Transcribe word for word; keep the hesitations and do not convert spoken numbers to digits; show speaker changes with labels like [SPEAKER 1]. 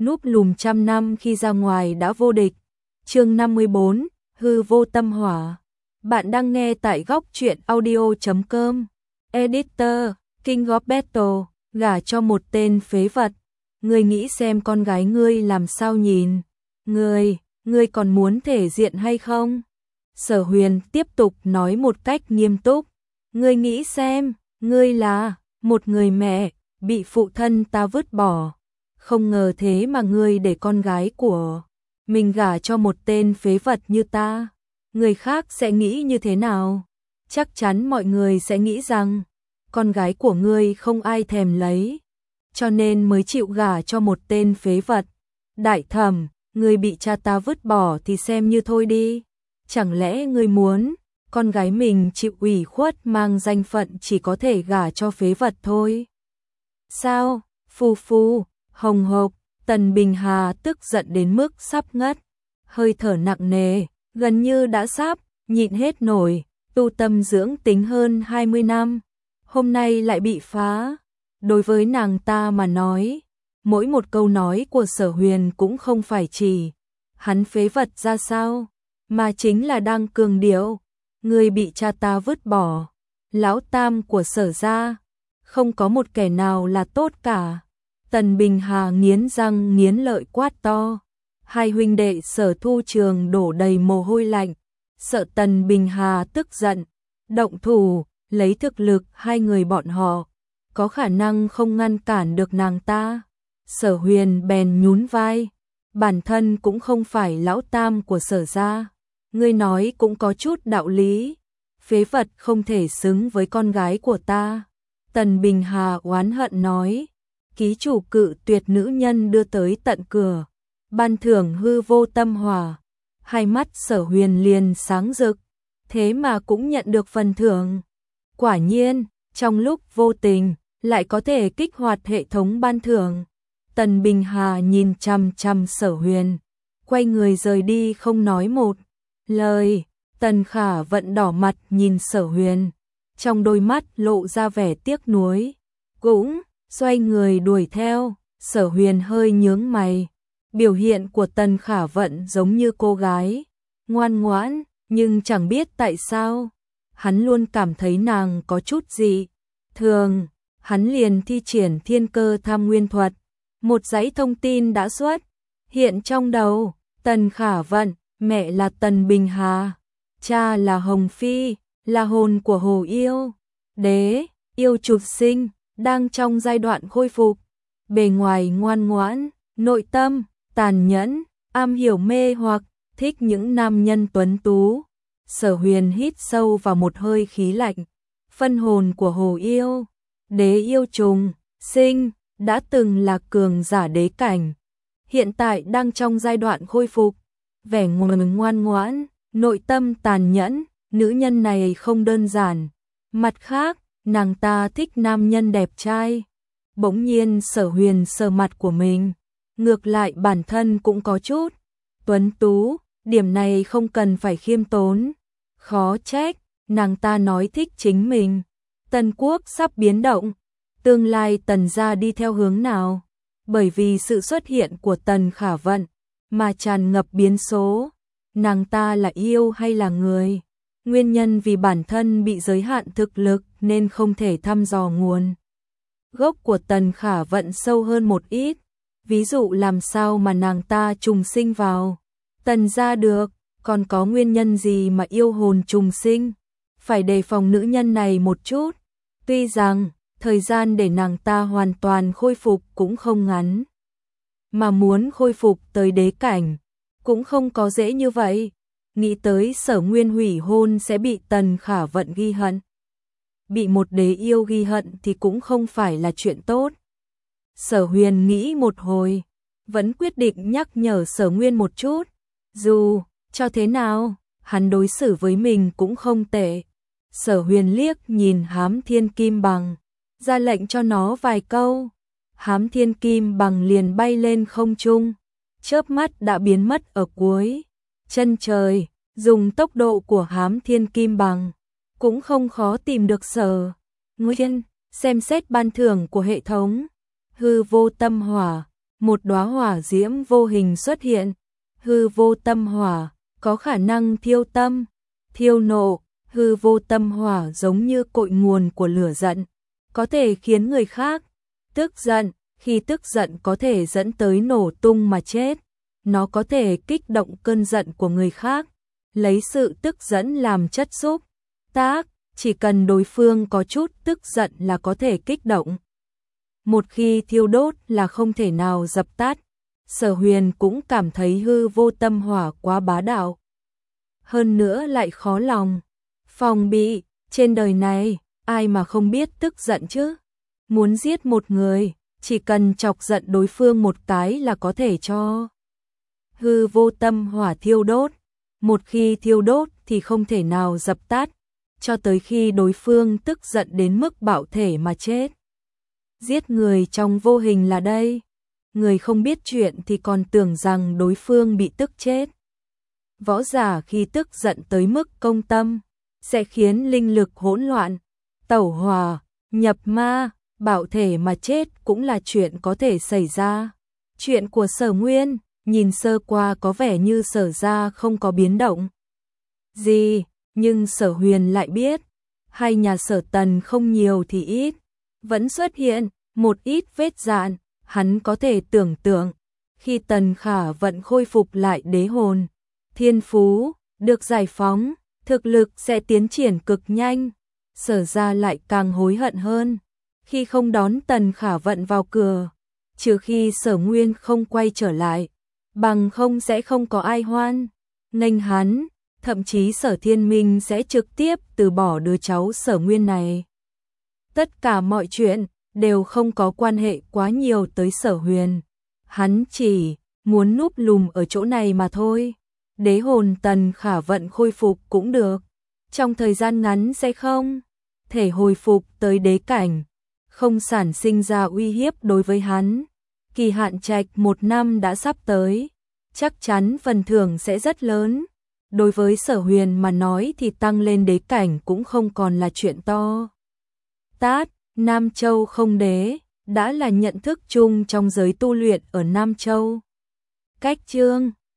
[SPEAKER 1] núp lùm trăm năm khi ra ngoài đã vô địch. Chương năm mươi bốn, hư vô tâm hỏa. Bạn đang nghe tại góc truyện audio chấm com. Editor, King of Battle, gả cho một tên phế vật. Ngươi nghĩ xem con gái ngươi làm sao nhìn? Ngươi, ngươi còn muốn thể diện hay không? Sở Huyền tiếp tục nói một cách nghiêm túc. Ngươi nghĩ xem, ngươi là một người mẹ, bị phụ thân ta vứt bỏ. Không ngờ thế mà ngươi để con gái của mình gả cho một tên phế vật như ta. Người khác sẽ nghĩ như thế nào? Chắc chắn mọi người sẽ nghĩ rằng con gái của ngươi không ai thèm lấy, cho nên mới chịu gả cho một tên phế vật. Đại thẩm, ngươi bị cha ta vứt bỏ thì xem như thôi đi. Chẳng lẽ ngươi muốn con gái mình chịu ủy khuất mang danh phận chỉ có thể gả cho phế vật thôi? Sao? Phù phù, hồng hộc, Tần Bình Hà tức giận đến mức sắp ngất, hơi thở nặng nề, gần như đã sắp nhịn hết nổi, tu tâm dưỡng tính hơn hai mươi năm, hôm nay lại bị phá. Đối với nàng ta mà nói, mỗi một câu nói của Sở Huyền cũng không phải chỉ hắn phế vật ra sao, mà chính là đang cường điệu. Người bị cha ta vứt bỏ, lão tam của Sở gia, không có một kẻ nào là tốt cả. Tần Bình Hà nghiến răng nghiến lợi quát to. Hai huynh đệ Sở Thu Trường đổ đầy mồ hôi lạnh, sợ Tần Bình Hà tức giận, động thủ, lấy thực lực hai người bọn họ, có khả năng không ngăn cản được nàng ta. Sở Huyền bèn nhún vai, bản thân cũng không phải lão tam của Sở gia. Ngươi nói cũng có chút đạo lý, phế vật không thể xứng với con gái của ta. Tần Bình Hà oán hận nói, ký chủ cự tuyệt nữ nhân đưa tới tận cửa, ban thưởng hư vô tâm hỏa. Hai mắt Sở Huyền liền sáng rực, thế mà cũng nhận được phần thưởng. Quả nhiên, trong lúc vô tình, lại có thể kích hoạt hệ thống ban thưởng. Tần Bình Hà nhìn chằm chằm Sở Huyền, quay người rời đi không nói một lời. Tần Khả Vận đỏ mặt nhìn Sở Huyền, trong đôi mắt lộ ra vẻ tiếc nuối, cũng xoay người đuổi theo. Sở Huyền hơi nhướng mày, biểu hiện của Tần Khả Vận giống như cô gái ngoan ngoãn, nhưng chẳng biết tại sao, hắn luôn cảm thấy nàng có chút gì thường. Hắn liền thi triển thiên cơ tham nguyên thuật, một dãy thông tin đã xuất hiện trong đầu. Tần Khả Vận, mẹ là Tần Bình Hà, cha là Hồng Phi, là hồn của Hồ Yêu Đế, yêu trục sinh, đang trong giai đoạn khôi phục. Bề ngoài ngoan ngoãn, nội tâm tàn nhẫn, am hiểu mê hoặc, thích những nam nhân tuấn tú. Sở Huyền hít sâu vào một hơi khí lạnh. Phân hồn của Hồ Yêu Đế yêu trùng sinh, đã từng là cường giả đế cảnh, hiện tại đang trong giai đoạn khôi phục. Vẻ ngoan ngoan ngoãn, nội tâm tàn nhẫn, nữ nhân này không đơn giản. Mặt khác, nàng ta thích nam nhân đẹp trai. Bỗng nhiên Sở Huyền sờ mặt của mình, ngược lại bản thân cũng có chút tuấn tú, điểm này không cần phải khiêm tốn. Khó trách, nàng ta nói thích chính mình. Tần quốc sắp biến động, tương lai Tần gia đi theo hướng nào? Bởi vì sự xuất hiện của Tần Khả Vận mà tràn ngập biến số. Nàng ta là yêu hay là người? Nguyên nhân vì bản thân bị giới hạn thực lực nên không thể thăm dò nguồn gốc của Tần Khả Vận sâu hơn một ít. Ví dụ làm sao mà nàng ta trùng sinh vào Tần gia được, còn có nguyên nhân gì mà yêu hồn trùng sinh? Phải đề phòng nữ nhân này một chút. Tuy rằng thời gian để nàng ta hoàn toàn khôi phục cũng không ngắn, mà muốn khôi phục tới đế cảnh cũng không có dễ như vậy. Nghĩ tới Sở Nguyên hủy hôn sẽ bị Tần Khả Vận ghi hận. Bị một đế yêu ghi hận thì cũng không phải là chuyện tốt. Sở Huyền nghĩ một hồi, vẫn quyết định nhắc nhở Sở Nguyên một chút. Dù cho thế nào, hắn đối xử với mình cũng không tệ. Sở Huyền liếc nhìn Hám Thiên Kim Bằng, ra lệnh cho nó vài câu. Hám Thiên Kim Bằng liền bay lên không trung, chớp mắt đã biến mất ở cuối chân trời. Dùng tốc độ của Hám Thiên Kim Bằng, cũng không khó tìm được Sở Nguyên. Xem xét ban thưởng của hệ thống hư vô tâm hỏa, một đóa hỏa diễm vô hình xuất hiện, hư vô tâm hỏa, có khả năng thiêu tâm, thiêu nộ, hư vô tâm hỏa giống như cội nguồn của lửa giận, có thể khiến người khác tức giận, khi tức giận có thể dẫn tới nổ tung mà chết, nó có thể kích động cơn giận của người khác, lấy sự tức giận làm chất xúc tác, chỉ cần đối phương có chút tức giận là có thể kích động. Một khi thiêu đốt là không thể nào dập tắt. Sở Huyền cũng cảm thấy hư vô tâm hỏa quá bá đạo. Hơn nữa lại khó lòng phòng bị, trên đời này, ai mà không biết tức giận chứ? Muốn giết một người, chỉ cần chọc giận đối phương một cái là có thể cho hư vô tâm hỏa thiêu đốt. Một khi thiêu đốt thì không thể nào dập tắt, cho tới khi đối phương tức giận đến mức bạo thể mà chết. Giết người trong vô hình là đây. Người không biết chuyện thì còn tưởng rằng đối phương bị tức chết. Võ giả khi tức giận tới mức công tâm, sẽ khiến linh lực hỗn loạn, tẩu hỏa, nhập ma, bạo thể mà chết cũng là chuyện có thể xảy ra. Chuyện của Sở Nguyên, nhìn sơ qua có vẻ như Sở gia không có biến động gì, nhưng Sở Huyền lại biết, hai nhà Sở Tần không nhiều thì ít, vẫn xuất hiện một ít vết dạn. Hắn có thể tưởng tượng, khi Tần Khả Vận khôi phục lại đế hồn, thiên phú, được giải phóng, thực lực sẽ tiến triển cực nhanh. Sở gia lại càng hối hận hơn, khi không đón Tần Khả Vận vào cửa, trừ khi Sở Nguyên không quay trở lại, bằng không sẽ không có ai hoan nghênh hắn, thậm chí Sở Thiên Minh sẽ trực tiếp từ bỏ đứa cháu Sở Nguyên này. Tất cả mọi chuyện đều không có quan hệ quá nhiều tới Sở Huyền. Hắn chỉ muốn núp lùm ở chỗ này mà thôi. Đế hồn Tần Khả Vận khôi phục cũng được. Trong thời gian ngắn sẽ không thể hồi phục tới đế cảnh, không sản sinh ra uy hiếp đối với hắn. Kỳ hạn trạch một năm đã sắp tới, chắc chắn phần thưởng sẽ rất lớn. Đối với Sở Huyền mà nói thì tăng lên đế cảnh cũng không còn là chuyện to tát. Nam Châu không đế, đã là nhận thức chung trong giới tu luyện ở Nam Châu. Cách chương